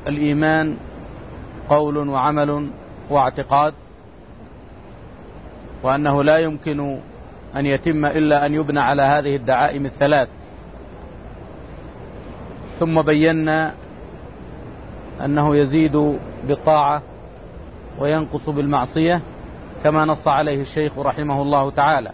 الإيمان قول وعمل واعتقاد، وأنه لا يمكن أن يتم إلا أن يبنى على هذه الدعائم الثلاث. ثم بينا أنه يزيد بالطاعة وينقص بالمعصية كما نص عليه الشيخ رحمه الله تعالى،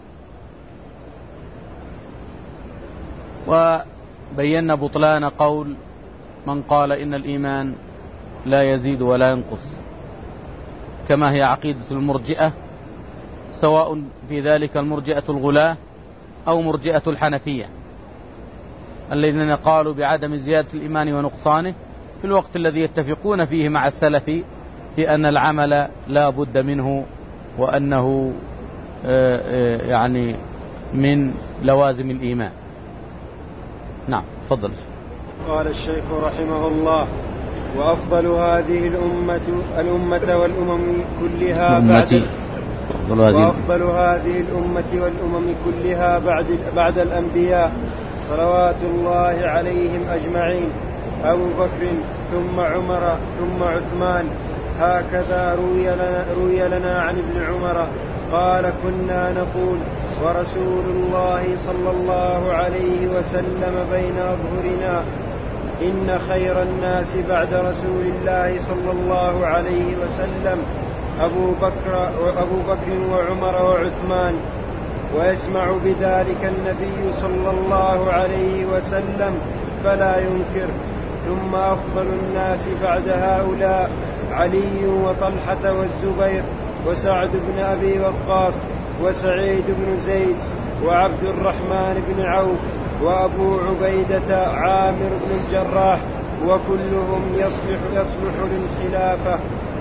وبينا بطلان قول من قال إن الإيمان لا يزيد ولا ينقص، كما هي عقيدة المرجئة، سواء في ذلك المرجئة الغلاة أو مرجئة الحنفية الذين قالوا بعدم زيادة الإيمان ونقصانه في الوقت الذي يتفقون فيه مع السلف في أن العمل لا بد منه، وأنه يعني من لوازم الإيمان. نعم، تفضل. قال الشيخ رحمه الله: وأفضل هذه الأمة والأمم كلها بعد الأنبياء صلوات الله عليهم أجمعين أبو بكر ثم عمر ثم عثمان. هكذا روي لنا عن ابن عمر قال: كنا نقول ورسول الله صلى الله عليه وسلم بين أظهرنا إن خير الناس بعد رسول الله صلى الله عليه وسلم أبو بكر وعمر وعثمان، ويسمع بذلك النبي صلى الله عليه وسلم فلا ينكر. ثم أفضل الناس بعد هؤلاء علي وطلحة والزبير وسعد بن أبي وقاص وسعيد بن زيد وعبد الرحمن بن عوف وأبو عبيدة عامر بن الجراح، وكلهم يصلح للخلافة.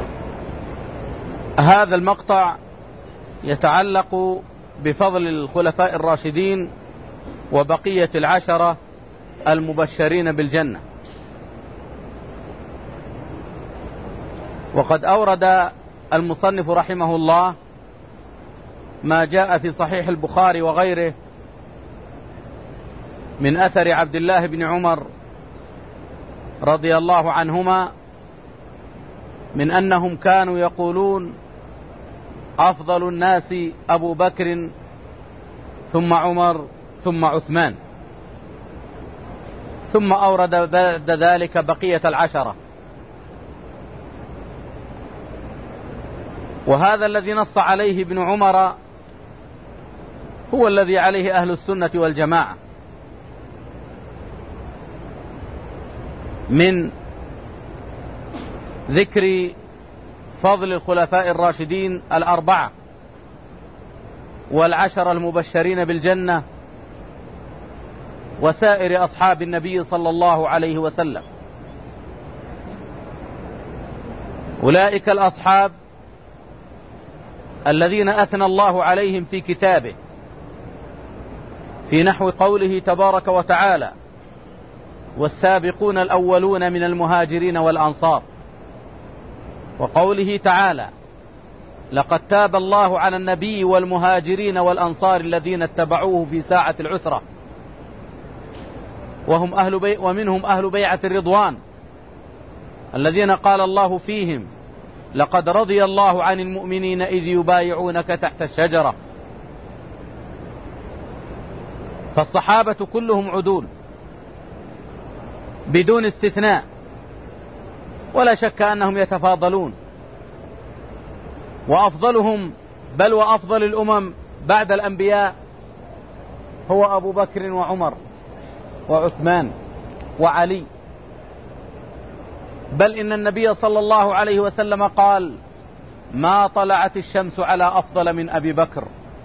هذا المقطع يتعلق بفضل الخلفاء الراشدين وبقية العشرة المبشرين بالجنة. وقد أورد المصنف رحمه الله ما جاء في صحيح البخاري وغيره من أثر عبد الله بن عمر رضي الله عنهما من أنهم كانوا يقولون: أفضل الناس أبو بكر ثم عمر ثم عثمان، ثم أورد بعد ذلك بقية العشرة. وهذا الذي نص عليه ابن عمر هو الذي عليه أهل السنة والجماعة من ذكر فضل الخلفاء الراشدين الأربعة والعشر المبشرين بالجنة وسائر أصحاب النبي صلى الله عليه وسلم. أولئك الأصحاب الذين أثنى الله عليهم في كتابه في نحو قوله تبارك وتعالى: والسابقون الأولون من المهاجرين والأنصار، وقوله تعالى: لقد تاب الله على النبي والمهاجرين والأنصار الذين اتبعوه في ساعة العسرة ومنهم أهل بيعة الرضوان الذين قال الله فيهم: لقد رضي الله عن المؤمنين إذ يبايعونك تحت الشجرة. فالصحابة كلهم عدول بدون استثناء، ولا شك أنهم يتفاضلون، وأفضلهم بل وأفضل الأمم بعد الأنبياء هو أبو بكر وعمر وعثمان وعلي. بل إن النبي صلى الله عليه وسلم قال: ما طلعت الشمس على أفضل من أبي بكر.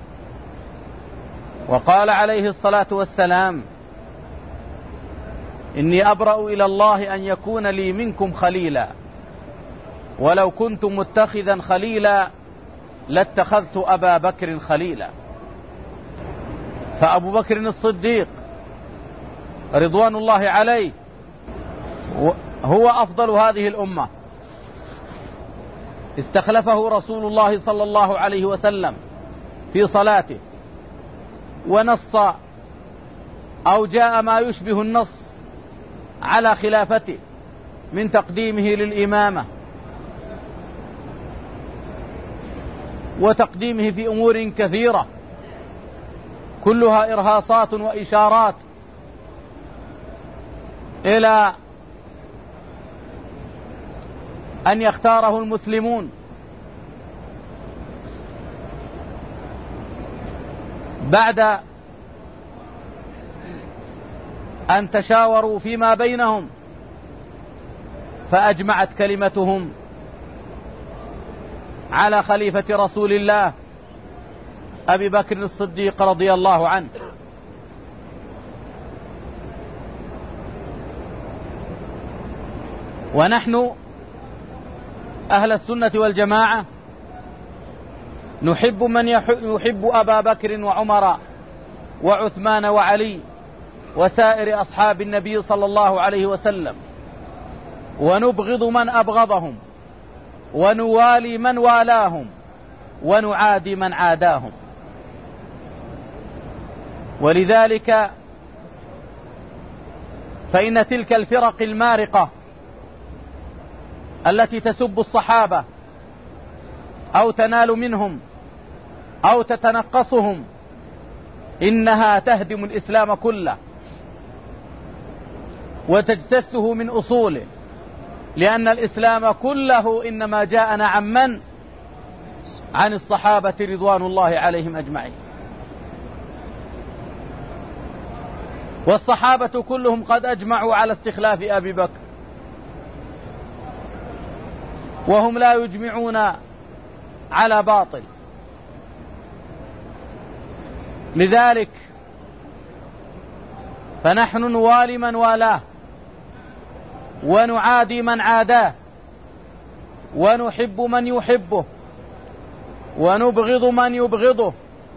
وقال عليه الصلاة والسلام: إني أبرأ إلى الله أن يكون لي منكم خليلا، ولو كنت متخذا خليلا لاتخذت أبا بكر خليلا. فأبو بكر الصديق رضوان الله عليه هو أفضل هذه الأمة، استخلفه رسول الله صلى الله عليه وسلم في صلاته ونص أو جاء ما يشبه النص على خلافته من تقديمه للإمامة وتقديمه في أمور كثيرة كلها إرهاصات وإشارات إلى أن يختاره المسلمون بعد أن تشاوروا فيما بينهم فأجمعت كلمتهم على خليفة رسول الله أبي بكر الصديق رضي الله عنه. ونحن أهل السنة والجماعة نحب من يحب أبا بكر وعمر وعثمان وعلي وسائر أصحاب النبي صلى الله عليه وسلم، ونبغض من أبغضهم، ونوالي من والاهم، ونعادي من عاداهم. ولذلك فإن تلك الفرق المارقة التي تسب الصحابة أو تنال منهم أو تتنقصهم إنها تهدم الإسلام كله وتجتثه من أصوله، لأن الإسلام كله إنما جاءنا عن الصحابة رضوان الله عليهم أجمعين. والصحابة كلهم قد أجمعوا على استخلاف أبي بكر، وهم لا يجمعون على باطل. لذلك فنحن نوالي من والاه، ونعادي من عاداه، ونحب من يحبه، ونبغض من يبغضه،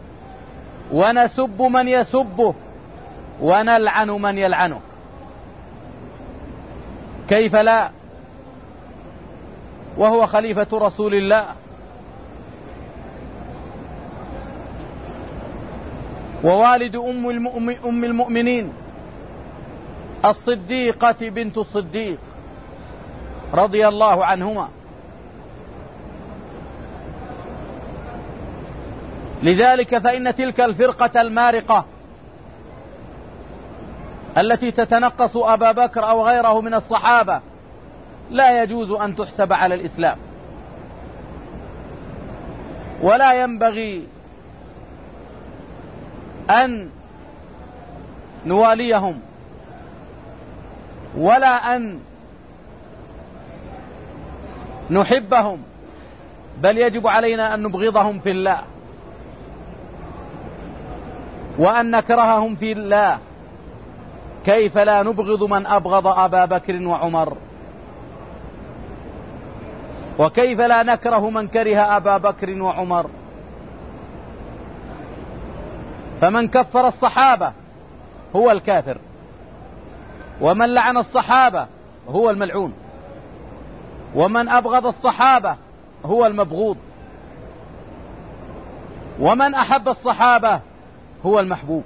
ونسب من يسبه، ونلعن من يلعنه. كيف لا وهو خليفة رسول الله؟ ووالد أم المؤمنين الصديقة بنت الصديق رضي الله عنهما. لذلك فإن تلك الفرقة المارقة التي تتنقص أبا بكر أو غيره من الصحابة لا يجوز أن تحسب على الإسلام، ولا ينبغي أن نواليهم ولا أن نحبهم، بل يجب علينا أن نبغضهم في الله وأن نكرههم في الله. كيف لا نبغض من أبغض أبا بكر وعمر؟ وكيف لا نكره من كره أبا بكر وعمر؟ فمن كفر الصحابة هو الكافر، ومن لعن الصحابة هو الملعون، ومن أبغض الصحابة هو المبغوض، ومن أحب الصحابة هو المحبوب.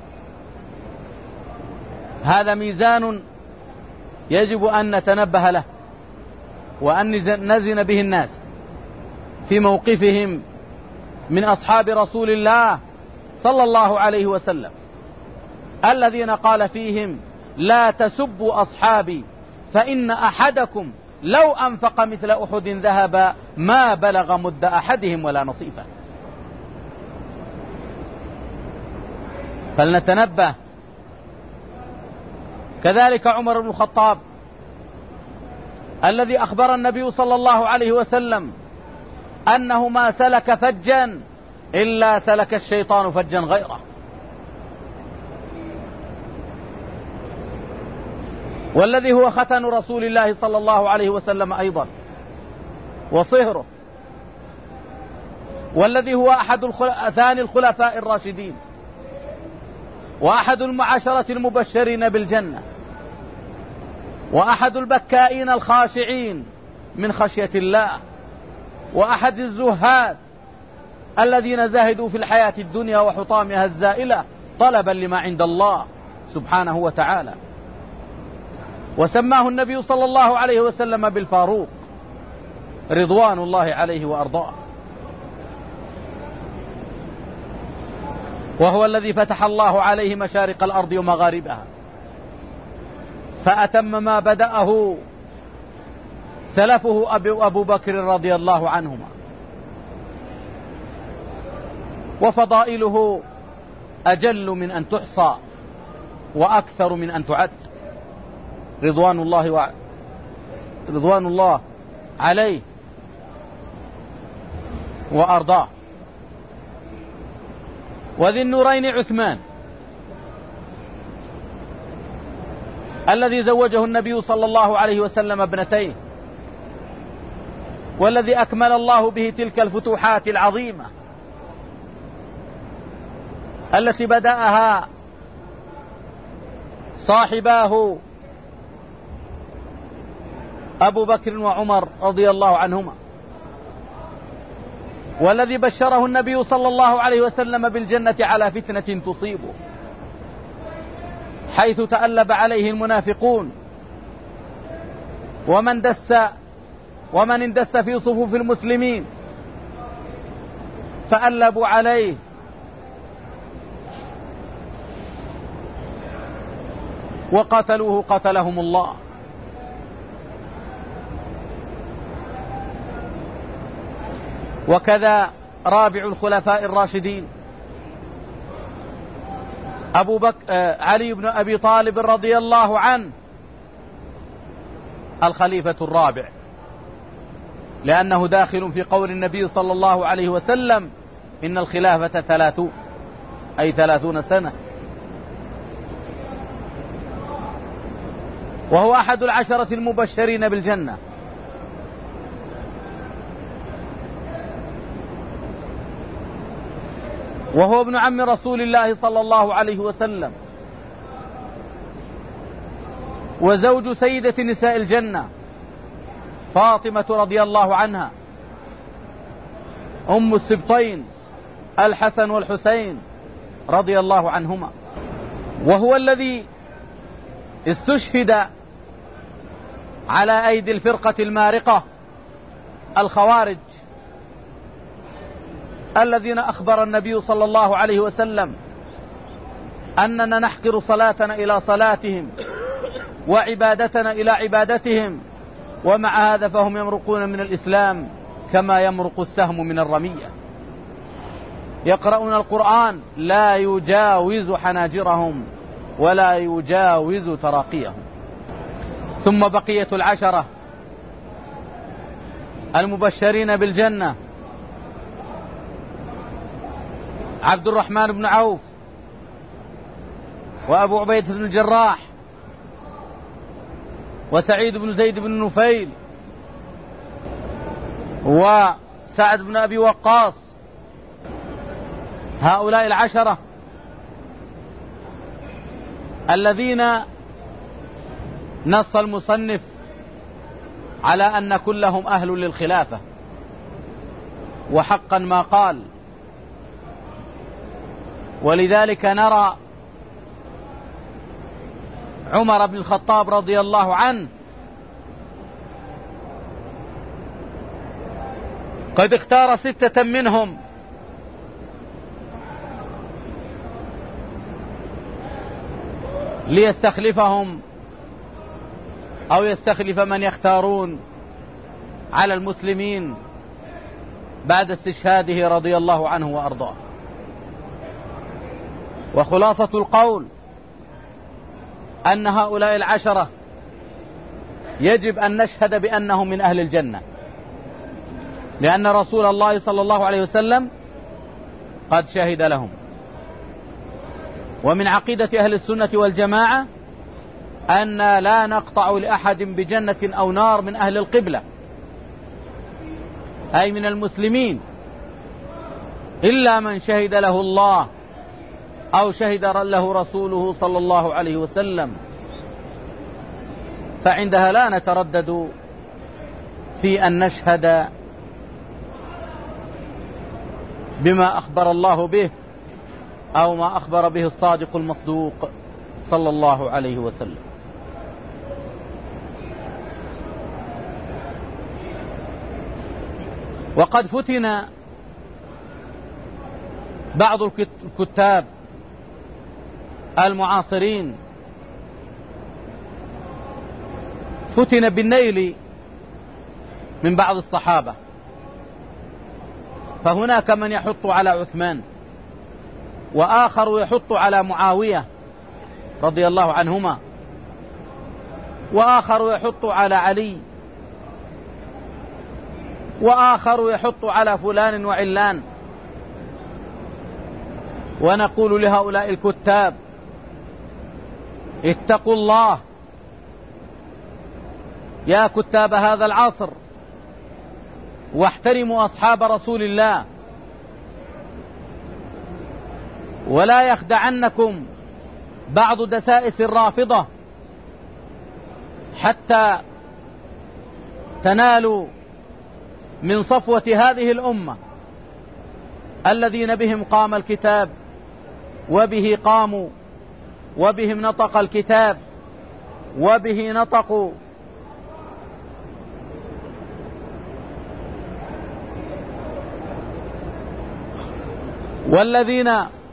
هذا ميزان يجب أن نتنبه له وأن نزن به الناس في موقفهم من أصحاب رسول الله صلى الله عليه وسلم، الذين قال فيهم: لا تسبوا أصحابي فإن أحدكم لو أنفق مثل أحد ذهبا ما بلغ مد أحدهم ولا نصيفا. فلنتنبه. كذلك عمر بن الخطاب الذي أخبر النبي صلى الله عليه وسلم أنه ما سلك فجا إلا سلك الشيطان فجا غيره. والذي هو ختن رسول الله صلى الله عليه وسلم أيضا وصهره، والذي هو أحد ثاني الخلفاء الراشدين، وأحد المعاشرة المبشرين بالجنة، وأحد البكائين الخاشعين من خشية الله، وأحد الزهاد الذين زاهدوا في الحياة الدنيا وحطامها الزائلة طلبا لما عند الله سبحانه وتعالى. وسماه النبي صلى الله عليه وسلم بالفاروق رضوان الله عليه وأرضاه، وهو الذي فتح الله عليه مشارق الأرض ومغاربها، فأتم ما بدأه سلفه أبو بكر رضي الله عنهما. وفضائله أجل من أن تحصى وأكثر من أن تعد، رضوان الله عليه وأرضاه. وذي النورين عثمان الذي زوجه النبي صلى الله عليه وسلم ابنتيه، والذي أكمل الله به تلك الفتوحات العظيمة التي بدأها صاحباه أبو بكر وعمر رضي الله عنهما، والذي بشره النبي صلى الله عليه وسلم بالجنة على فتنة تصيبه، حيث تألب عليه المنافقون ومن اندس في صفوف المسلمين فألبوا عليه وقتلوه قتلهم الله. وكذا رابع الخلفاء الراشدين علي بن أبي طالب رضي الله عنه الخليفة الرابع، لأنه داخل في قول النبي صلى الله عليه وسلم إن الخلافة 30 سنة، وهو أحد العشرة المبشرين بالجنة. وهو ابن عم رسول الله صلى الله عليه وسلم، وزوج سيدة نساء الجنة فاطمة رضي الله عنها، أم السبطين الحسن والحسين رضي الله عنهما. وهو الذي استشهد على أيدي الفرقة المارقة الخوارج، الذين أخبر النبي صلى الله عليه وسلم أننا نحقر صلاتنا إلى صلاتهم وعبادتنا إلى عبادتهم، ومع هذا فهم يمرقون من الإسلام كما يمرق السهم من الرمية، يقرؤون القرآن لا يجاوز حناجرهم ولا يجاوز تراقيهم. ثم بقية العشرة المبشرين بالجنة: عبد الرحمن بن عوف، وأبو عبيدة بن الجراح، وسعيد بن زيد بن نفيل، وسعد بن أبي وقاص. هؤلاء العشرة الذين نص المصنف على أن كلهم أهل للخلافة، وحقا ما قال. ولذلك نرى عمر بن الخطاب رضي الله عنه قد اختار 6 منهم ليستخلفهم أو يستخلف من يختارون على المسلمين بعد استشهاده رضي الله عنه وأرضاه. وخلاصة القول أن هؤلاء العشرة يجب أن نشهد بأنهم من أهل الجنة، لأن رسول الله صلى الله عليه وسلم قد شهد لهم. ومن عقيدة أهل السنة والجماعة أن لا نقطع لأحد بجنة أو نار من أهل القبلة، أي من المسلمين، إلا من شهد له الله أو شهد له رسوله صلى الله عليه وسلم، فعندها لا نتردد في أن نشهد بما أخبر الله به أو ما أخبر به الصادق المصدوق صلى الله عليه وسلم. وقد فتن بعض الكتاب المعاصرين، فتن بالنيل من بعض الصحابة، فهناك من يحط على عثمان، وآخر يحط على معاوية رضي الله عنهما، وآخر يحط على علي، وآخر يحط على فلان وعلان. ونقول لهؤلاء الكتاب: اتقوا الله يا كتاب هذا العصر، واحترموا أصحاب رسول الله، ولا يخدعنكم بعض دسائس الرافضة حتى تنالوا من صفوة هذه الأمة الذين بهم قام الكتاب، وبه قاموا، وبهم نطق الكتاب، وبه نطقوا. والذين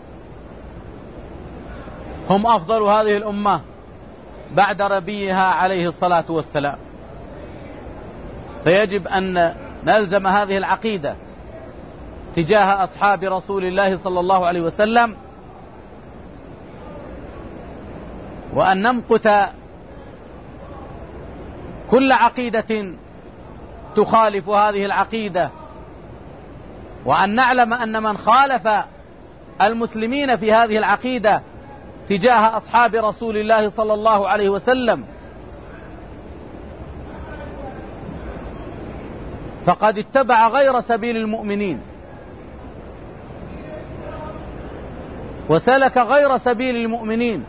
هم أفضل هذه الأمة بعد نبيها عليه الصلاة والسلام. فيجب أن نلزم هذه العقيدة تجاه أصحاب رسول الله صلى الله عليه وسلم، وأن نمقت كل عقيدة تخالف هذه العقيدة، وأن نعلم أن من خالف المسلمين في هذه العقيدة تجاه أصحاب رسول الله صلى الله عليه وسلم فقد اتبع غير سبيل المؤمنين، وسلك غير سبيل المؤمنين،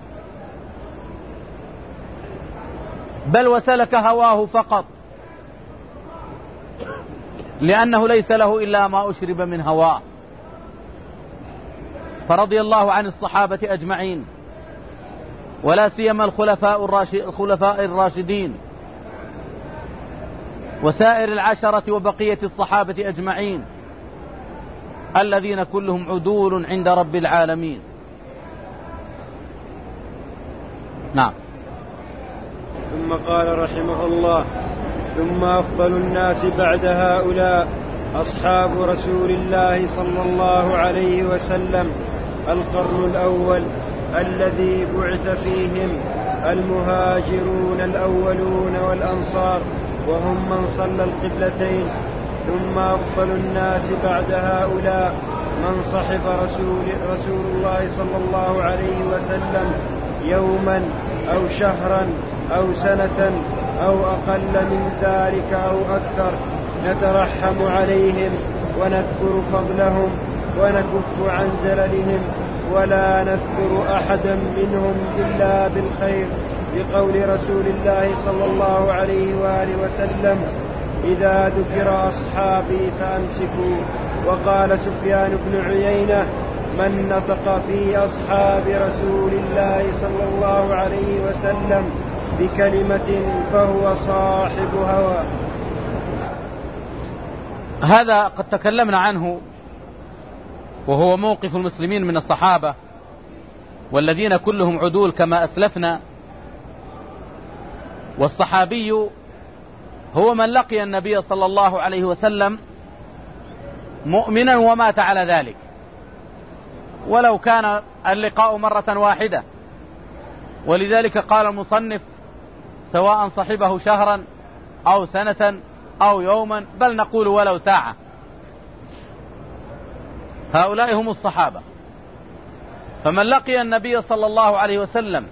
بل وسلك هواه فقط، لأنه ليس له إلا ما أشرب من هواه. فرضي الله عن الصحابة أجمعين، ولا سيما الخلفاء الراشدين، وسائر العشرة وبقية الصحابة أجمعين، الذين كلهم عدول عند رب العالمين. نعم. ثم قال رحمه الله: ثم أفضل الناس بعد هؤلاء أصحاب رسول الله صلى الله عليه وسلم، القرن الأول الذي بعث فيهم المهاجرون الأولون والأنصار، وهم من صلى القبلتين. ثم أفضل الناس بعد هؤلاء من صحب رسول الله صلى الله عليه وسلم يوما أو شهرا أو سنة أو أقل من ذلك أو أكثر، نترحم عليهم ونذكر فضلهم ونكف عن زللهم، ولا نذكر أحدا منهم إلا بالخير، بقول رسول الله صلى الله عليه وآله وسلم: إذا ذكر أصحابي فأمسكوا. وقال سفيان بن عيينة: من نطق في أصحاب رسول الله صلى الله عليه وسلم بكلمة فهو صاحب هوى. هذا قد تكلمنا عنه، وهو موقف المسلمين من الصحابة، والذين كلهم عدول كما أسلفنا. والصحابي هو من لقي النبي صلى الله عليه وسلم مؤمنا ومات على ذلك، ولو كان اللقاء مرة واحدة. ولذلك قال المصنف: سواء صحبه شهرا أو سنة أو يوما، بل نقول ولو ساعة. هؤلاء هم الصحابة. فمن لقي النبي صلى الله عليه وسلم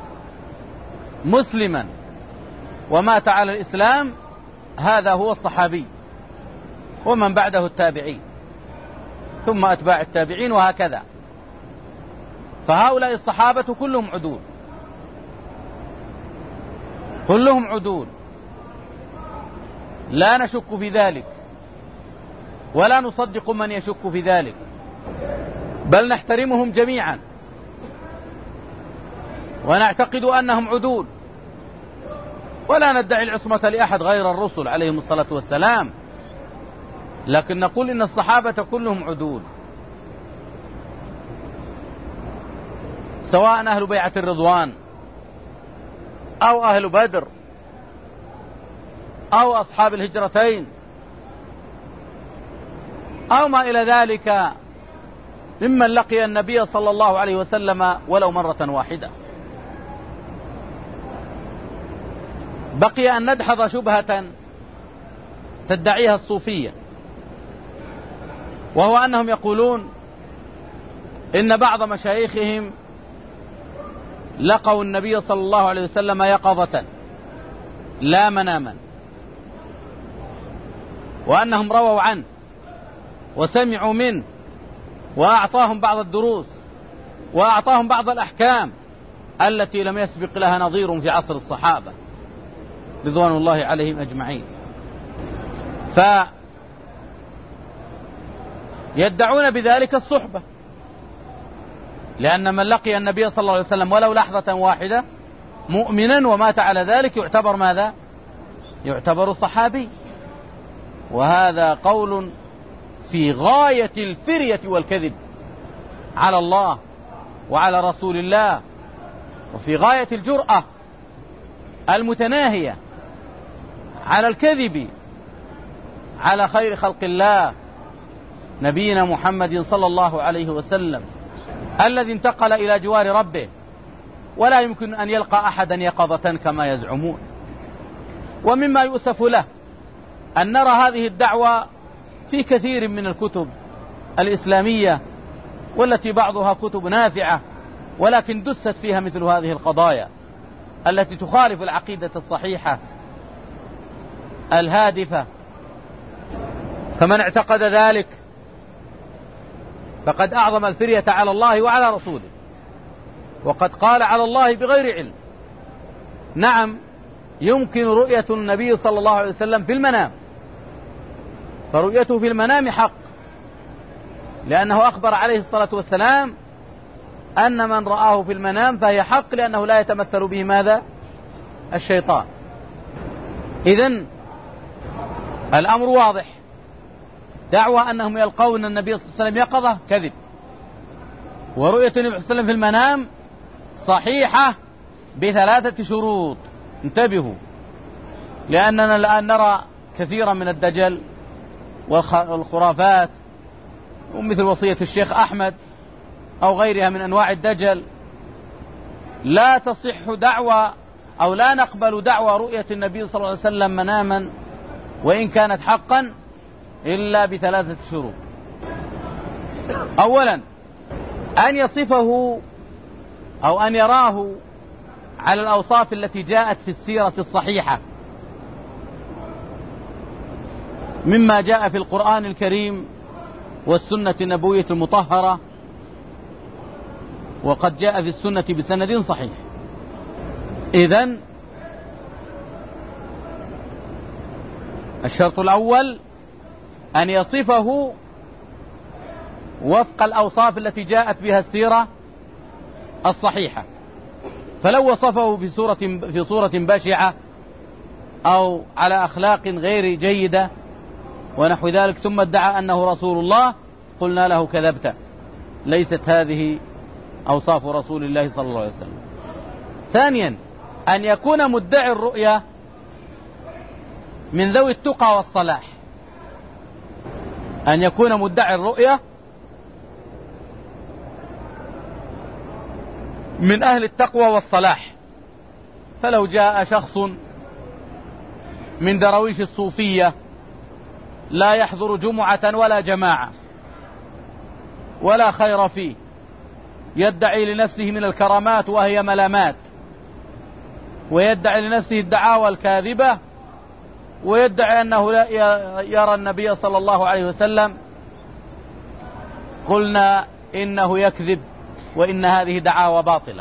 مسلما ومات على الإسلام هذا هو الصحابي، ومن بعده التابعين، ثم أتباع التابعين، وهكذا. فهؤلاء الصحابة كلهم عدول، كلهم عدول، لا نشك في ذلك، ولا نصدق من يشك في ذلك، بل نحترمهم جميعا، ونعتقد أنهم عدول، ولا ندعي العصمة لأحد غير الرسل عليهم الصلاة والسلام. لكن نقول إن الصحابة كلهم عدول، سواء أهل بيعة الرضوان أو أهل بدر أو أصحاب الهجرتين أو ما إلى ذلك ممن لقي النبي صلى الله عليه وسلم ولو مرة واحدة. بقي أن ندحض شبهة تدعيها الصوفية، وهو أنهم يقولون إن بعض مشايخهم لقوا النبي صلى الله عليه وسلم يقظة لا مناما، وأنهم رووا عنه وسمعوا منه وأعطاهم بعض الدروس وأعطاهم بعض الأحكام التي لم يسبق لها نظير في عصر الصحابة رضوان الله عليهم أجمعين. فيدعون بذلك الصحبة، لأن من لقي النبي صلى الله عليه وسلم ولو لحظة واحدة مؤمنا ومات على ذلك يعتبر ماذا؟ يعتبر صحابي. وهذا قول في غاية الفرية والكذب على الله وعلى رسول الله، وفي غاية الجرأة المتناهية على الكذب على خير خلق الله نبينا محمد صلى الله عليه وسلم، الذي انتقل إلى جوار ربه ولا يمكن أن يلقى أحدا يقظة كما يزعمون. ومما يؤسف له أن نرى هذه الدعوة في كثير من الكتب الإسلامية، والتي بعضها كتب نافعة، ولكن دست فيها مثل هذه القضايا التي تخالف العقيدة الصحيحة الهادفة. فمن اعتقد ذلك فقد أعظم الفرية على الله وعلى رسوله، وقد قال على الله بغير علم. نعم، يمكن رؤية النبي صلى الله عليه وسلم في المنام، فرؤيته في المنام حق، لأنه أخبر عليه الصلاة والسلام أن من رآه في المنام فهي حق، لأنه لا يتمثل به ماذا؟ الشيطان. إذن الأمر واضح، دعوى أنهم يلقون النبي صلى الله عليه وسلم يقظة كذب، ورؤية النبي صلى الله عليه وسلم في المنام صحيحة ب3 شروط. انتبهوا، لأننا الآن نرى كثيرا من الدجل والخرافات، ومثل وصية الشيخ أحمد أو غيرها من أنواع الدجل. لا تصح دعوى أو لا نقبل دعوى رؤية النبي صلى الله عليه وسلم مناما وإن كانت حقا إلا ب3 شروط. أولا، أن يصفه أو أن يراه على الأوصاف التي جاءت في السيرة الصحيحة مما جاء في القرآن الكريم والسنة النبوية المطهرة، وقد جاء في السنة بسند صحيح. إذن الشرط الأول أن يصفه وفق الأوصاف التي جاءت بها السيرة الصحيحة. فلو وصفه في صورة بشعة أو على أخلاق غير جيدة ونحو ذلك ثم ادعى أنه رسول الله، قلنا له كذبت، ليست هذه أوصاف رسول الله صلى الله عليه وسلم. ثانيا، أن يكون مدعي الرؤيا من ذوي التقى والصلاح، أن يكون مدعي الرؤيا من أهل التقوى والصلاح. فلو جاء شخص من درويش الصوفية لا يحضر جمعة ولا جماعة ولا خير فيه، يدعي لنفسه من الكرامات وهي ملامات، ويدعي لنفسه الدعاوى الكاذبة، ويدعي أنه لا يرى النبي صلى الله عليه وسلم، قلنا إنه يكذب وإن هذه دعاوى باطلة.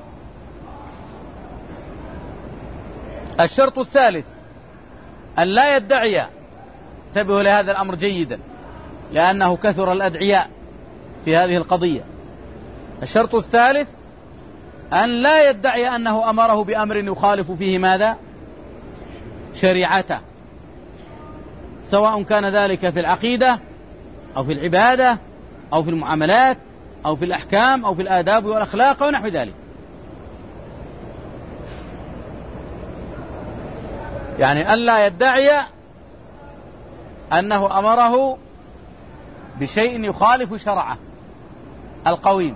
الشرط الثالث أن لا يدعي، انتبهوا لهذا الأمر جيدا لأنه كثر الأدعياء في هذه القضية. الشرط الثالث أن لا يدعي أنه أمره بأمر يخالف فيه ماذا؟ شريعته. سواء كان ذلك في العقيدة أو في العبادة أو في المعاملات أو في الأحكام أو في الآداب والأخلاق ونحو ذلك. يعني ألا يدعي أنه أمره بشيء يخالف شرعه القويم.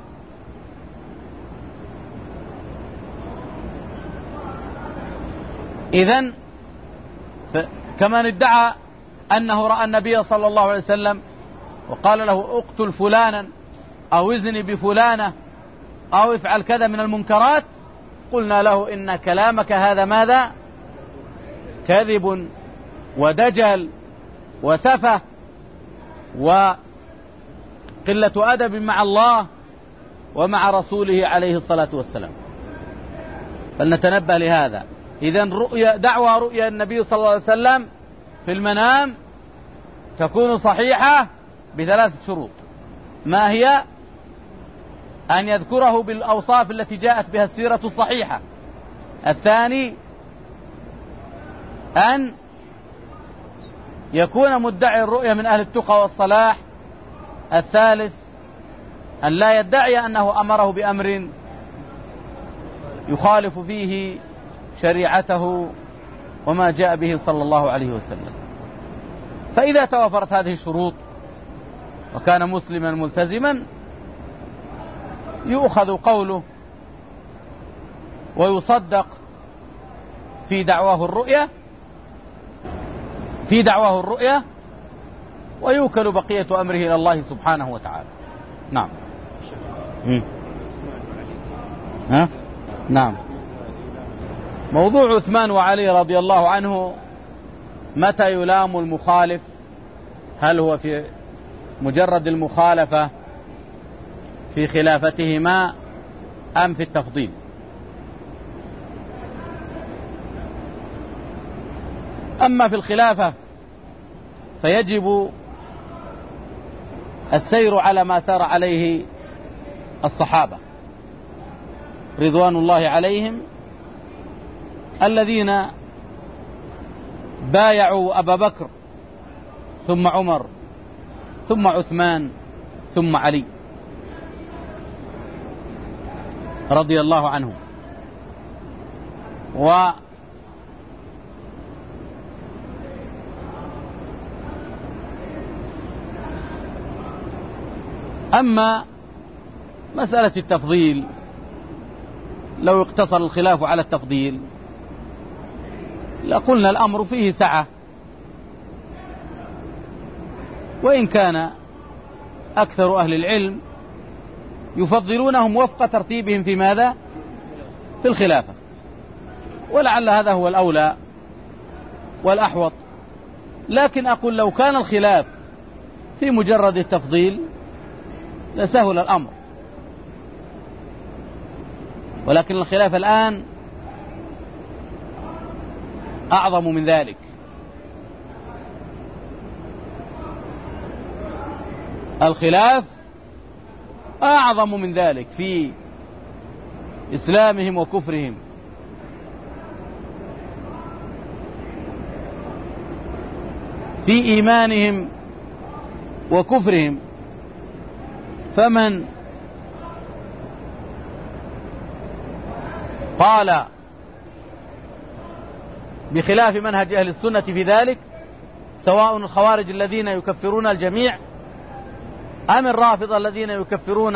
إذن كمن ادعى أنه رأى النبي صلى الله عليه وسلم وقال له اقتل فلانا أو ازني بفلانة أو افعل كذا من المنكرات، قلنا له إن كلامك هذا ماذا؟ كذب ودجل وسفه وقلة أدب مع الله ومع رسوله عليه الصلاة والسلام. فلنتنبه لهذا. إذن دعوى رؤيا النبي صلى الله عليه وسلم في المنام تكون صحيحة بثلاث شروط. ما هي؟ أن يذكره بالأوصاف التي جاءت بها السيرة الصحيحة. الثاني أن يكون مدعي الرؤيا من أهل التقى والصلاح. الثالث أن لا يدعي أنه أمره بأمر يخالف فيه شريعته وما جاء به صلى الله عليه وسلم. فإذا توفرت هذه الشروط وكان مسلما ملتزما يؤخذ قوله ويصدق في دعواه الرؤيا ويوكل بقية أمره إلى الله سبحانه وتعالى. نعم. نعم. موضوع عثمان وعلي رضي الله عنه متى يلام المخالف؟ هل هو في مجرد المخالفة في خلافتهما أم في التفضيل؟ أما في الخلافة فيجب السير على ما سار عليه الصحابة رضوان الله عليهم الذين بايعوا أبا بكر ثم عمر ثم عثمان ثم علي رضي الله عنهم. أما مسألة التفضيل لو اقتصر الخلاف على التفضيل لقلنا الأمر فيه سعة، وإن كان أكثر أهل العلم يفضلونهم وفق ترتيبهم في ماذا؟ في الخلافة، ولعل هذا هو الأولى والأحوط. لكن أقول لو كان الخلاف في مجرد التفضيل لسهل الأمر، ولكن الخلاف الآن أعظم من ذلك. الخلاف أعظم من ذلك في إسلامهم وكفرهم. في إيمانهم وكفرهم. فمن قال بخلاف منهج أهل السنة في ذلك، سواء الخوارج الذين يكفرون الجميع أم الرافضة الذين يكفرون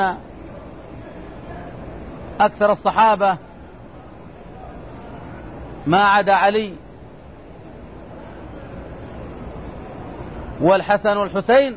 أكثر الصحابة ما عدا علي والحسن والحسين،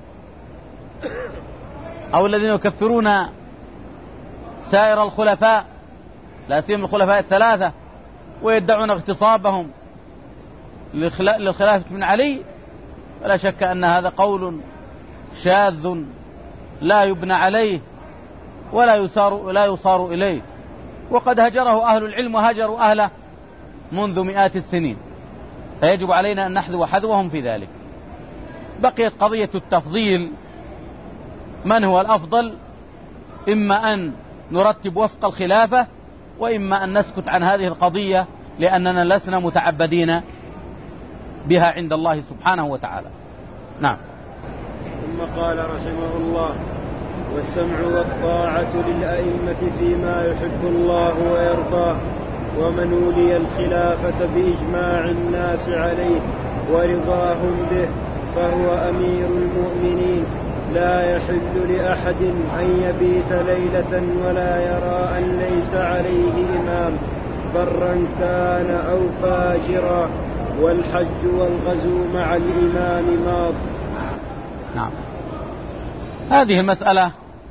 أو الذين يكفرون سائر الخلفاء لا سيما الخلفاء الثلاثة ويدعون اغتصابهم للخلافة من علي، فلا شك أن هذا قول شاذ لا يبنى عليه ولا يصار إليه، وقد هجره أهل العلم وهجروا أهله منذ مئات السنين، فيجب علينا أن نحذو حذوهم في ذلك. بقيت قضية التفضيل، من هو الأفضل؟ إما أن نرتب وفق الخلافة، وإما أن نسكت عن هذه القضية لأننا لسنا متعبدين بها عند الله سبحانه وتعالى. نعم. ثم قال رحمه الله: والسمع والطاعة للأئمة فيما يحب الله ويرضاه، ومن ولي الخلافة بإجماع الناس عليه ورضاهم به فهو أمير المؤمنين، لا يحل لأحد أن يبيت ليلة ولا يرى أن ليس عليه إمام برا كان أو فاجرا، والحج والغزو مع الإمام ماض. نعم. هذه المسألة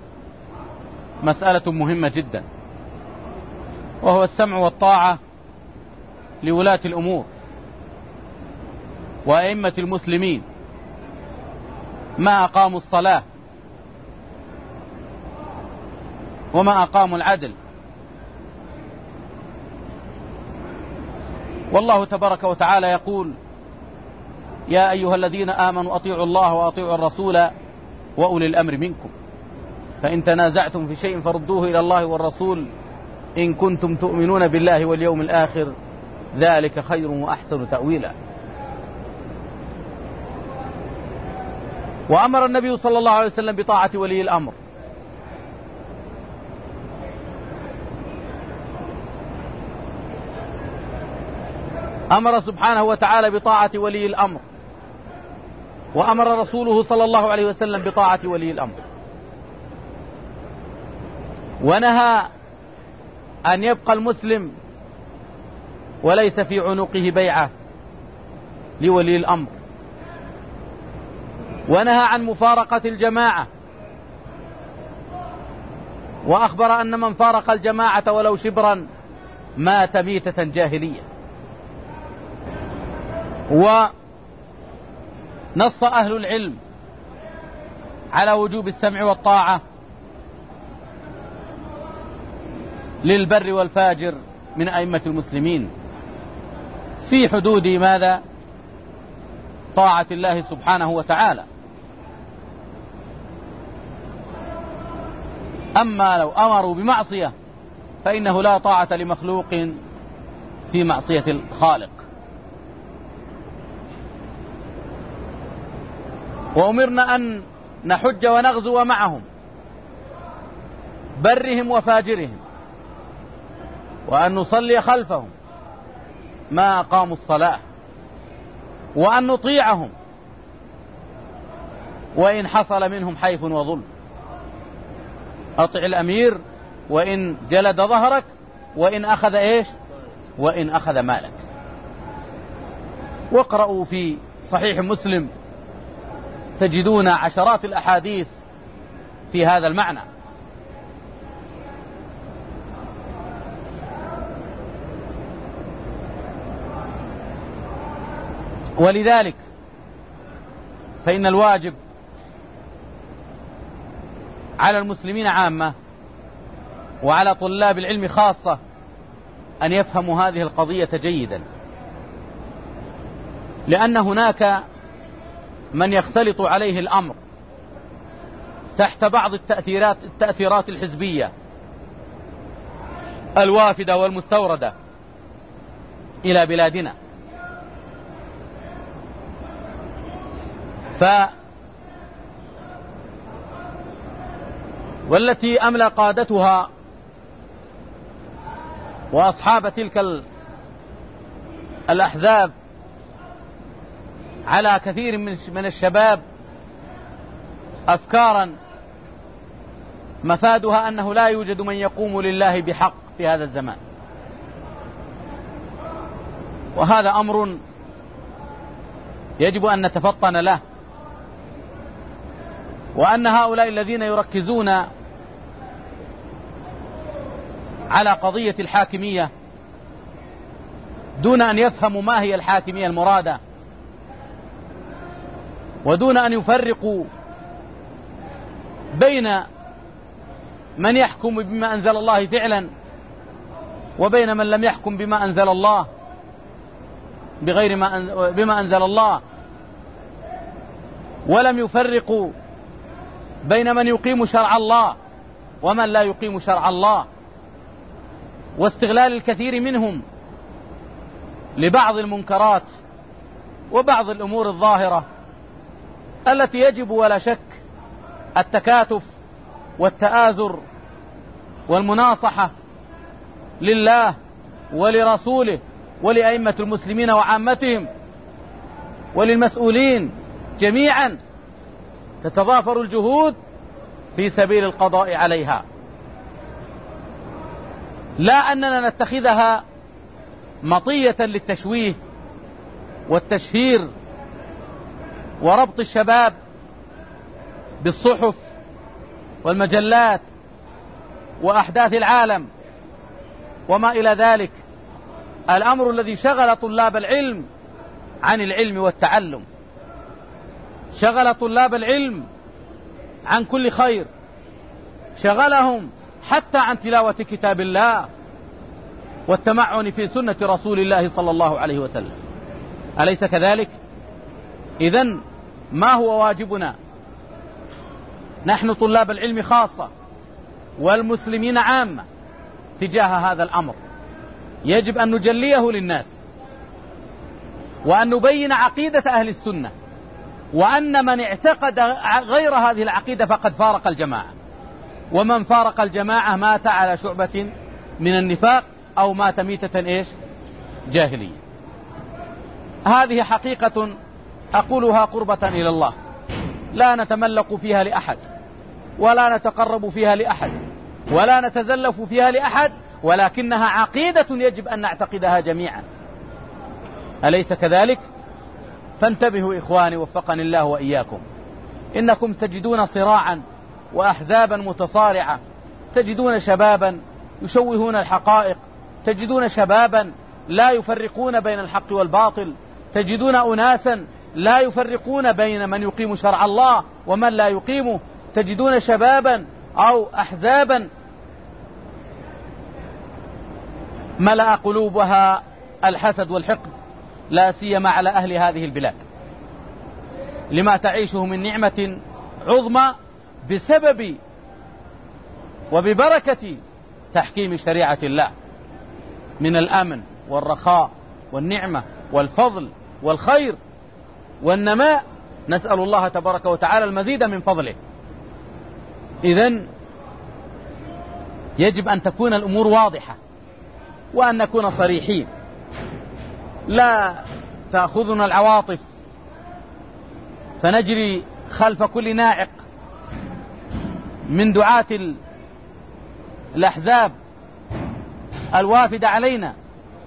مسألة مهمة جدا، وهو السمع والطاعة لولاة الأمور وأئمة المسلمين ما أقاموا الصلاة وما أقاموا العدل. والله تبارك وتعالى يقول: يا أيها الذين آمنوا أطيعوا الله وأطيعوا الرسول وأولي الأمر منكم، فإن تنازعتم في شيء فردوه إلى الله والرسول إن كنتم تؤمنون بالله واليوم الآخر، ذلك خير وأحسن تأويلا. وأمر النبي صلى الله عليه وسلم بطاعة ولي الأمر، أمر سبحانه وتعالى بطاعة ولي الأمر، وأمر رسوله صلى الله عليه وسلم بطاعة ولي الأمر، ونهى أن يبقى المسلم وليس في عنقه بيعة لولي الأمر، ونهى عن مفارقة الجماعة، وأخبر أن من فارق الجماعة ولو شبرا مات ميتة جاهلية. ونص أهل العلم على وجوب السمع والطاعة للبر والفاجر من أئمة المسلمين في حدود ماذا؟ طاعة الله سبحانه وتعالى. أما لو أمروا بمعصية فإنه لا طاعة لمخلوق في معصية الخالق. وأمرنا أن نحج ونغزو معهم، برهم وفاجرهم، وأن نصلي خلفهم ما أقاموا الصلاة، وأن نطيعهم وإن حصل منهم حيف وظلم. أطع الأمير وإن جلد ظهرك، وإن أخذ إيش؟ وإن أخذ مالك. واقرأوا في صحيح مسلم تجدون عشرات الأحاديث في هذا المعنى. ولذلك فإن الواجب على المسلمين عامة وعلى طلاب العلم خاصة أن يفهموا هذه القضية جيدا، لأن هناك من يختلط عليه الأمر تحت بعض التأثيرات الحزبية الوافدة والمستوردة إلى بلادنا، والتي أملى قادتها وأصحاب تلك الأحزاب على كثير من الشباب أفكارا مفادها أنه لا يوجد من يقوم لله بحق في هذا الزمان. وهذا أمر يجب أن نتفطن له، وأن هؤلاء الذين يركزون على قضية الحاكمية دون أن يفهموا ما هي الحاكمية المرادة، ودون أن يفرقوا بين من يحكم بما أنزل الله فعلا وبين من لم يحكم بما أنزل الله بما أنزل الله، ولم يفرقوا بين من يقيم شرع الله ومن لا يقيم شرع الله، واستغلال الكثير منهم لبعض المنكرات وبعض الأمور الظاهرة التي يجب ولا شك التكاتف والتآزر والمناصحة لله ولرسوله ولأئمة المسلمين وعامتهم وللمسؤولين جميعا، تتضافر الجهود في سبيل القضاء عليها، لا أننا نتخذها مطية للتشويه والتشهير وربط الشباب بالصحف والمجلات وأحداث العالم وما إلى ذلك. الأمر الذي شغل طلاب العلم عن العلم والتعلم، شغل طلاب العلم عن كل خير، شغلهم حتى عن تلاوة كتاب الله والتمعن في سنة رسول الله صلى الله عليه وسلم. أليس كذلك؟ إذن ما هو واجبنا نحن طلاب العلم خاصة والمسلمين عامة تجاه هذا الأمر؟ يجب أن نجليه للناس، وأن نبين عقيدة أهل السنة، وأن من اعتقد غير هذه العقيدة فقد فارق الجماعة، ومن فارق الجماعة مات على شعبة من النفاق أو مات ميتة جاهلية. هذه حقيقة أقولها قربة إلى الله، لا نتملق فيها لأحد، ولا نتقرب فيها لأحد، ولا نتزلف فيها لأحد، ولكنها عقيدة يجب أن نعتقدها جميعا. أليس كذلك؟ فانتبهوا إخواني وفقني الله وإياكم، إنكم تجدون صراعا وأحزابا متصارعة، تجدون شبابا يشوهون الحقائق، تجدون شبابا لا يفرقون بين الحق والباطل، تجدون أناسا لا يفرقون بين من يقيم شرع الله ومن لا يقيمه، تجدون شبابا أو أحزابا ملأ قلوبها الحسد والحقد، لا سيما على أهل هذه البلاد، لما تعيشه من نعمة عظمى بسبب وببركة تحكيم شريعة الله من الأمن والرخاء والنعمة والفضل والخير والنماء. نسأل الله تبارك وتعالى المزيد من فضله. إذن يجب أن تكون الأمور واضحة، وأن نكون صريحين، لا تأخذنا العواطف فنجري خلف كل ناعق من دعاة الأحزاب الوافدة علينا،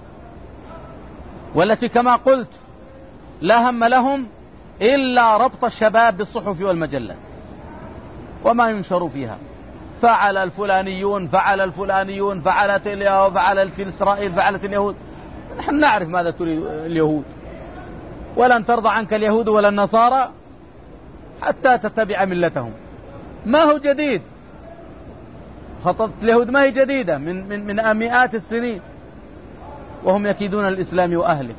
والتي كما قلت لا هم لهم إلا ربط الشباب بالصحف والمجلات وما ينشر فيها. فعل الفلانيون، فعل الفلانيون، فعلت اليهود، فعلت إسرائيل، فعلت اليهود. نحن نعرف ماذا تريد اليهود، ولن ترضى عنك اليهود ولا النصارى حتى تتبع ملتهم. ما هو جديد، خطط اليهود ما هي جديدة، من مئات السنين وهم يكيدون الإسلام وأهله.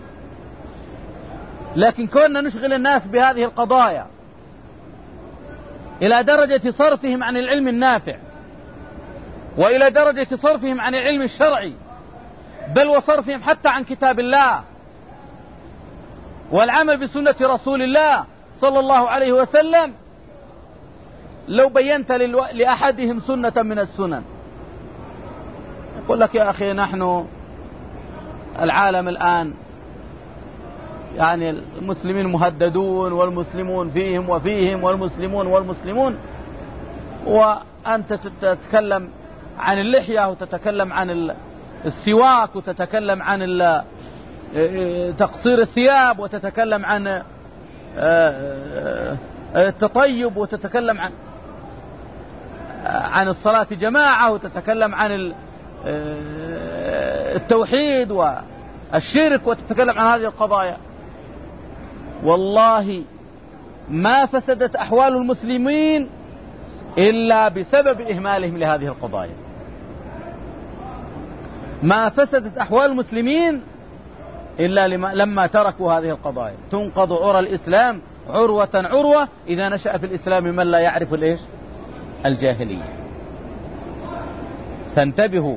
لكن كنا نشغل الناس بهذه القضايا إلى درجة صرفهم عن العلم النافع، وإلى درجة صرفهم عن العلم الشرعي، بل وصرفهم حتى عن كتاب الله والعمل بسنة رسول الله صلى الله عليه وسلم. لو بينت لأحدهم سنة من السنن يقول لك يا أخي نحن العالم الآن يعني المسلمين مهددون، والمسلمون فيهم وفيهم، والمسلمون، وأنت تتكلم عن اللحية، وتتكلم عن السواك، وتتكلم عن تقصير الثياب، وتتكلم عن التطيب، وتتكلم عن الصلاة جماعة، وتتكلم عن التوحيد والشرك، وتتكلم عن هذه القضايا. والله ما فسدت أحوال المسلمين إلا بسبب إهمالهم لهذه القضايا. ما فسدت أحوال المسلمين إلا لما تركوا هذه القضايا. تنقض عرى الإسلام عروة عروة إذا نشأ في الإسلام من لا يعرف الجاهلية. فانتبهوا،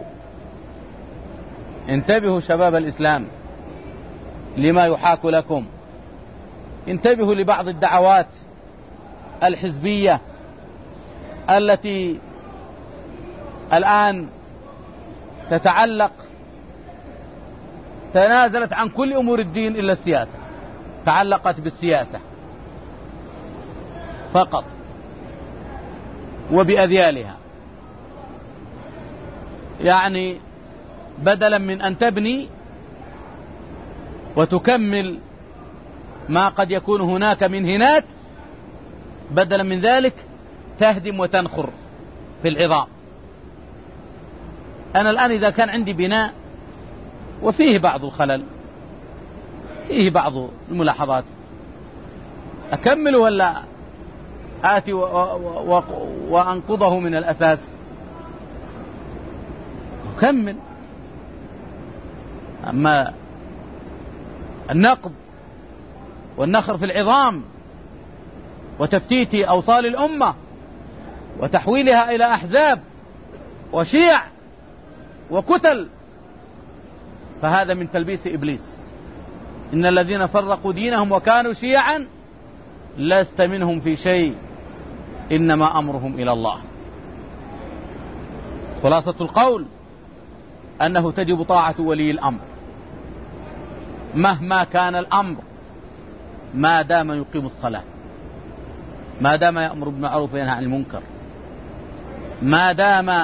انتبهوا شباب الإسلام لما يحاك لكم انتبهوا لبعض الدعوات الحزبية التي الآن تنازلت عن كل أمور الدين إلا السياسة، تعلقت بالسياسة فقط وبأذيالها. يعني بدلا من أن تبني وتكمل ما قد يكون هناك من هنات، بدلا من ذلك تهدم وتنخر في العظام. أنا الآن إذا كان عندي بناء وفيه بعض الخلل، فيه بعض الملاحظات، أكمل ولا آتي وأنقضه من الأساس؟ أكمل. أما النقض والنخر في العظام وتفتيت أوصال الأمة وتحويلها إلى أحزاب وشيع وكتل، فهذا من تلبيس إبليس. إن الذين فرقوا دينهم وكانوا شيعا لست منهم في شيء إنما أمرهم إلى الله. خلاصة القول أنه تجب طاعة ولي الأمر مهما كان الأمر، ما دام يقيم الصلاة، ما دام يأمر بالمعروف وينهى عن المنكر، ما دام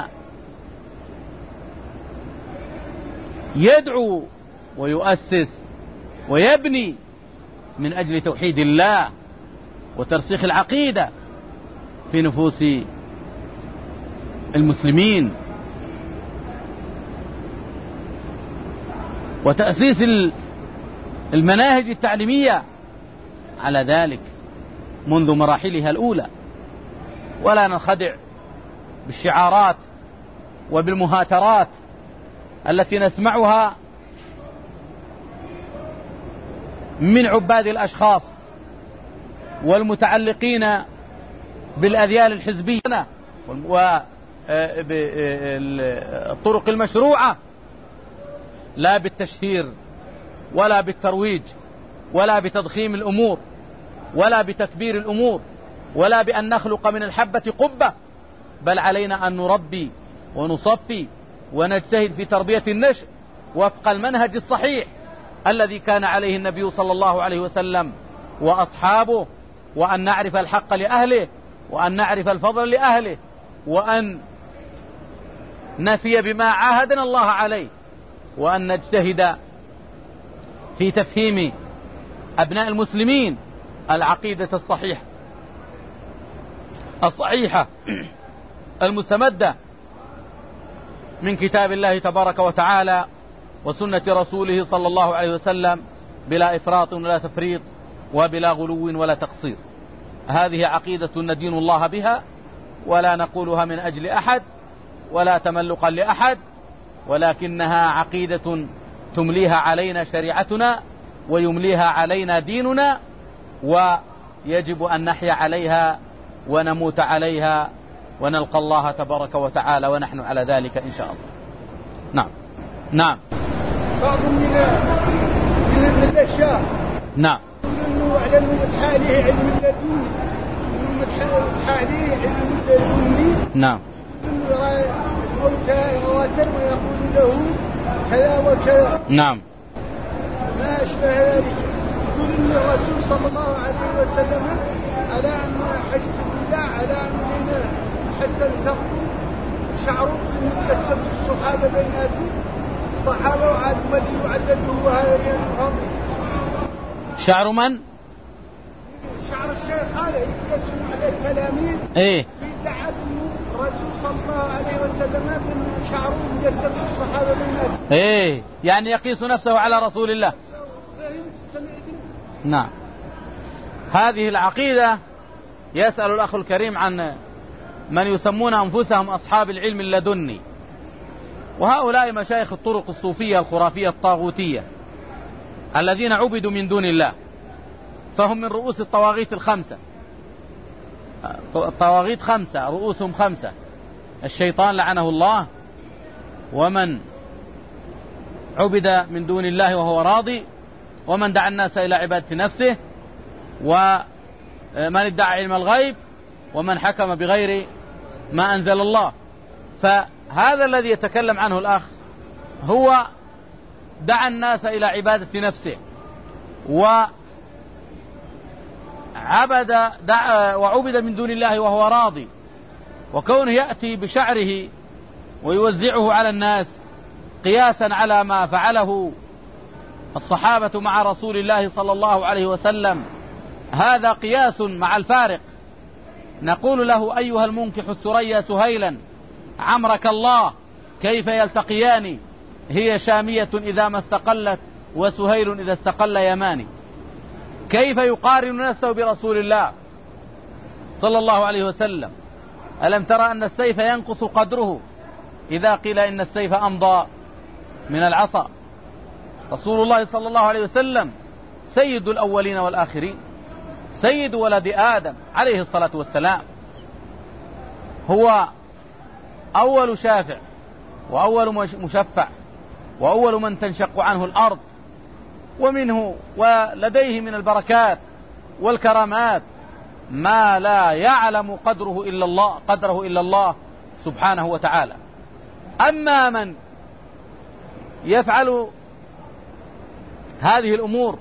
يدعو ويؤسس ويبني من أجل توحيد الله وترسيخ العقيدة في نفوس المسلمين وتأسيس المناهج التعليمية على ذلك منذ مراحلها الأولى، ولا ننخدع بالشعارات وبالمهاترات التي نسمعها من عباد الأشخاص والمتعلقين بالأذيال الحزبية والطرق المشروعة، لا بالتشهير ولا بالترويج ولا بتضخيم الأمور ولا بتكبير الأمور ولا بأن نخلق من الحبة قبة، بل علينا أن نربي ونصفي ونجتهد في تربية النشء وفق المنهج الصحيح الذي كان عليه النبي صلى الله عليه وسلم وأصحابه، وأن نعرف الحق لأهله وأن نعرف الفضل لأهله وأن نفي بما عاهدنا الله عليه، وأن نجتهد في تفهيم أبناء المسلمين العقيدة الصحيحة المستمدة من كتاب الله تبارك وتعالى وسنة رسوله صلى الله عليه وسلم بلا إفراط ولا تفريط وبلا غلو ولا تقصير. هذه عقيدة ندين الله بها ولا نقولها من أجل أحد ولا تملقا لأحد، ولكنها عقيدة تمليها علينا شريعتنا ويمليها علينا ديننا، ويجب أن نحيا عليها ونموت عليها ونلقى الله تبارك وتعالى ونحن على ذلك إن شاء الله. نعم نعم. بعض من الأشياء نعم أنه أعلم من حاله علم اللدني ومن حاله علم اللدني. نعم. الموتى يتواتر ويقول له كذا وكذا. نعم. ما أشبه ذلك. يقول إن الرسول صلى الله عليه وسلم على أن حشد بالله على أن حسن ثقته شعره مكسب الصحابة بيناتهم الصحابة وعاد من يعدد هو هذا الفضل. شعر من؟ شعر الشيخ هذا يقسم على التلاميذ. إيه. في دعاء الرسول صلى الله عليه وسلم من شعره مكسب الصحابة بيناتهم. إيه، يعني يقيس نفسه على رسول الله. نعم. هذه العقيدة يسأل الأخ الكريم عن من يسمون أنفسهم أصحاب العلم اللدني، وهؤلاء مشايخ الطرق الصوفية الخرافية الطاغوتية الذين عبدوا من دون الله، فهم من رؤوس الطواغيت الخمسة. الطواغيت خمسة، رؤوسهم خمسة: الشيطان لعنه الله، ومن عبد من دون الله وهو راضي، ومن دعا الناس إلى عبادة نفسه، ومن ادعى علم الغيب ومن حكم بغير ما أنزل الله. فهذا الذي يتكلم عنه الأخ هو دعا الناس إلى عبادة نفسه وعبد من دون الله وهو راضي، وكونه يأتي بشعره ويوزعه على الناس قياسا على ما فعله الصحابة مع رسول الله صلى الله عليه وسلم، هذا قياس مع الفارق. نقول له: أيها المنكح الثريا سهيلا عمرك الله كيف يلتقيان، هي شامية إذا ما استقلت وسهيل إذا استقل يماني. كيف يقارن نفسه برسول الله صلى الله عليه وسلم؟ ألم ترى أن السيف ينقص قدره إذا قيل إن السيف أمضى من العصا؟ رسول الله صلى الله عليه وسلم سيد الأولين والآخرين، سيد ولد آدم عليه الصلاة والسلام، هو أول شافع وأول مشفع وأول من تنشق عنه الأرض، ومنه ولديه من البركات والكرامات ما لا يعلم قدره إلا الله سبحانه وتعالى. أما من يفعل هذه الأمور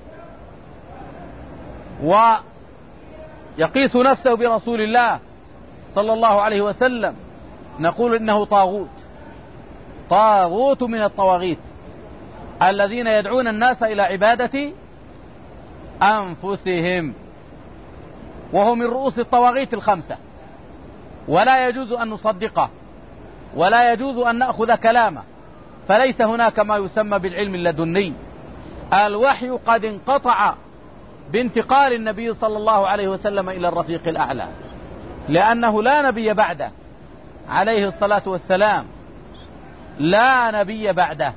ويقيس نفسه برسول الله صلى الله عليه وسلم نقول إنه طاغوت من الطواغيت الذين يدعون الناس إلى عبادة أنفسهم، وهو من رؤوس الطواغيت الخمسة، ولا يجوز أن نصدقه ولا يجوز أن نأخذ كلامه، فليس هناك ما يسمى بالعلم اللدني. الوحي قد انقطع بانتقال النبي صلى الله عليه وسلم إلى الرفيق الأعلى، لأنه لا نبي بعده عليه الصلاة والسلام، لا نبي بعده،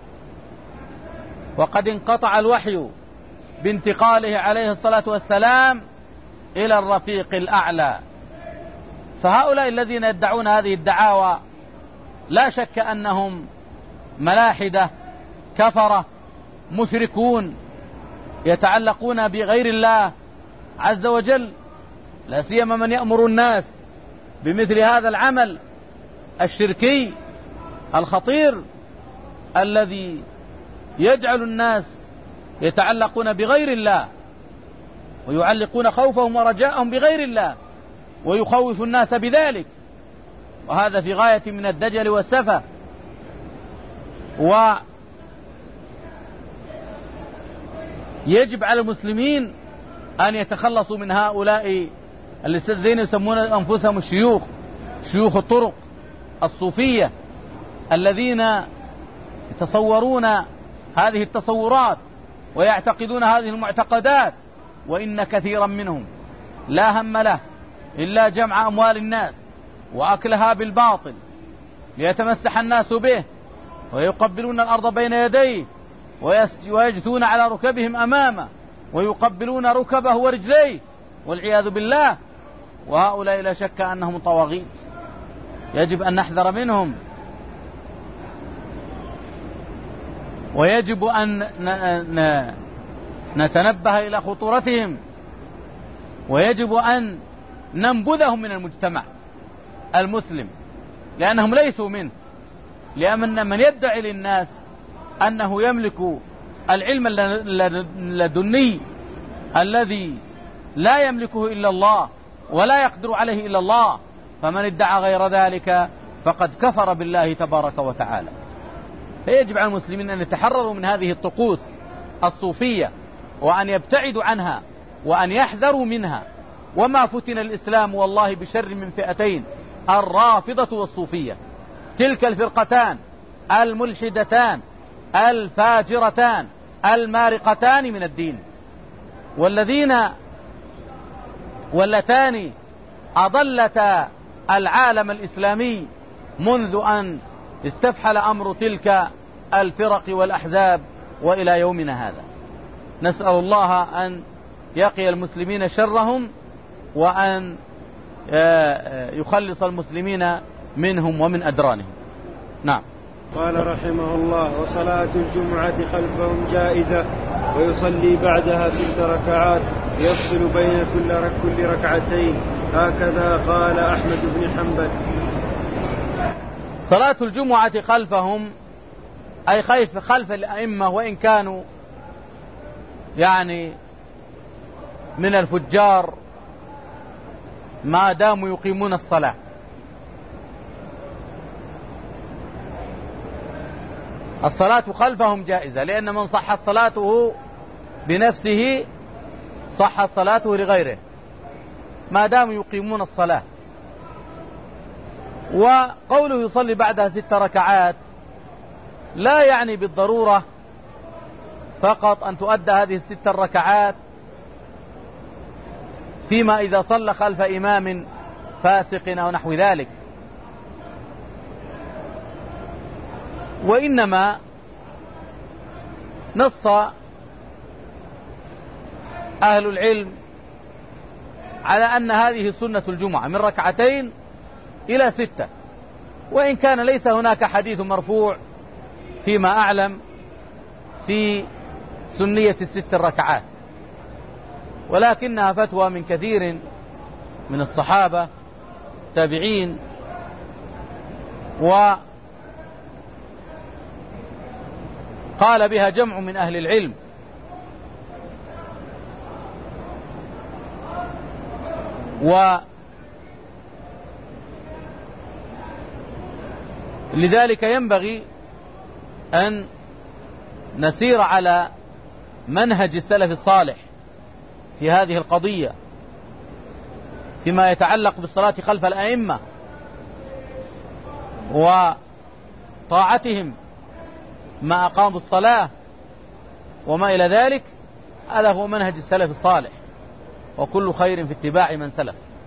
وقد انقطع الوحي بانتقاله عليه الصلاة والسلام إلى الرفيق الأعلى. فهؤلاء الذين يدعون هذه الدعاوى لا شك أنهم ملاحدة كفرة مشركون يتعلقون بغير الله عز وجل، لا سيما من يأمر الناس بمثل هذا العمل الشركي الخطير الذي يجعل الناس يتعلقون بغير الله ويعلقون خوفهم ورجاءهم بغير الله ويخوف الناس بذلك، وهذا في غاية من الدجل والسفة. ويجب على المسلمين أن يتخلصوا من هؤلاء الذين يسمون أنفسهم شيوخ الطرق الصوفية، الذين يتصورون هذه التصورات ويعتقدون هذه المعتقدات، وإن كثيرا منهم لا هم له إلا جمع أموال الناس وأكلها بالباطل ليتمسح الناس به، ويقبلون الأرض بين يديه ويجثون على ركبهم أمامه ويقبلون ركبه ورجليه والعياذ بالله. وهؤلاء لا شك أنهم طواغيت يجب أن نحذر منهم، ويجب أن نتنبه إلى خطورتهم، ويجب أن ننبذهم من المجتمع المسلم، لأنهم ليسوا منه. لأن من يدعي للناس أنه يملك العلم اللدني الذي لا يملكه إلا الله ولا يقدر عليه إلا الله، فمن ادعى غير ذلك فقد كفر بالله تبارك وتعالى. فيجب على المسلمين أن يتحرروا من هذه الطقوس الصوفية وأن يبتعدوا عنها وأن يحذروا منها. وما فتن الإسلام والله بشر من فئتين، الرافضة والصوفية، تلك الفرقتان الملحدتان الفاجرتان المارقتان من الدين، واللتان أضلتا العالم الإسلامي منذ أن استفحل أمر تلك الفرق والأحزاب وإلى يومنا هذا. نسأل الله أن يقي المسلمين شرهم وأن يخلص المسلمين منهم ومن أدرانهم. نعم. قال رحمه الله: وصلاة الجمعة خلفهم جائزة ويصلي بعدها 6 ركعات يفصل بين كل ركعتين. هكذا قال أحمد بن حنبل. صلاة الجمعة خلفهم أي خلف الأئمة، وإن كانوا يعني من الفجار ما داموا يقيمون الصلاة. الصلاة خلفهم جائزة، لأن من صحت صلاته بنفسه صحت صلاته لغيره ما داموا يقيمون الصلاة. وقوله يصلي بعدها 6 ركعات لا يعني بالضرورة فقط أن تؤدى هذه 6 الركعات فيما إذا صلى خلف إمام فاسق أو نحو ذلك، وإنما نص أهل العلم على أن هذه سنة الجمعة من 2 إلى 6، وإن كان ليس هناك حديث مرفوع فيما أعلم في سنية 6 ركعات، ولكنها فتوى من كثير من الصحابة التابعين، وقال بها جمع من أهل العلم. ولذلك ينبغي أن نسير على منهج السلف الصالح في هذه القضية فيما يتعلق بالصلاة خلف الأئمة وطاعتهم ما أقاموا الصلاة وما إلى ذلك. هذا هو منهج السلف الصالح، وكل خير في اتباع من سلف.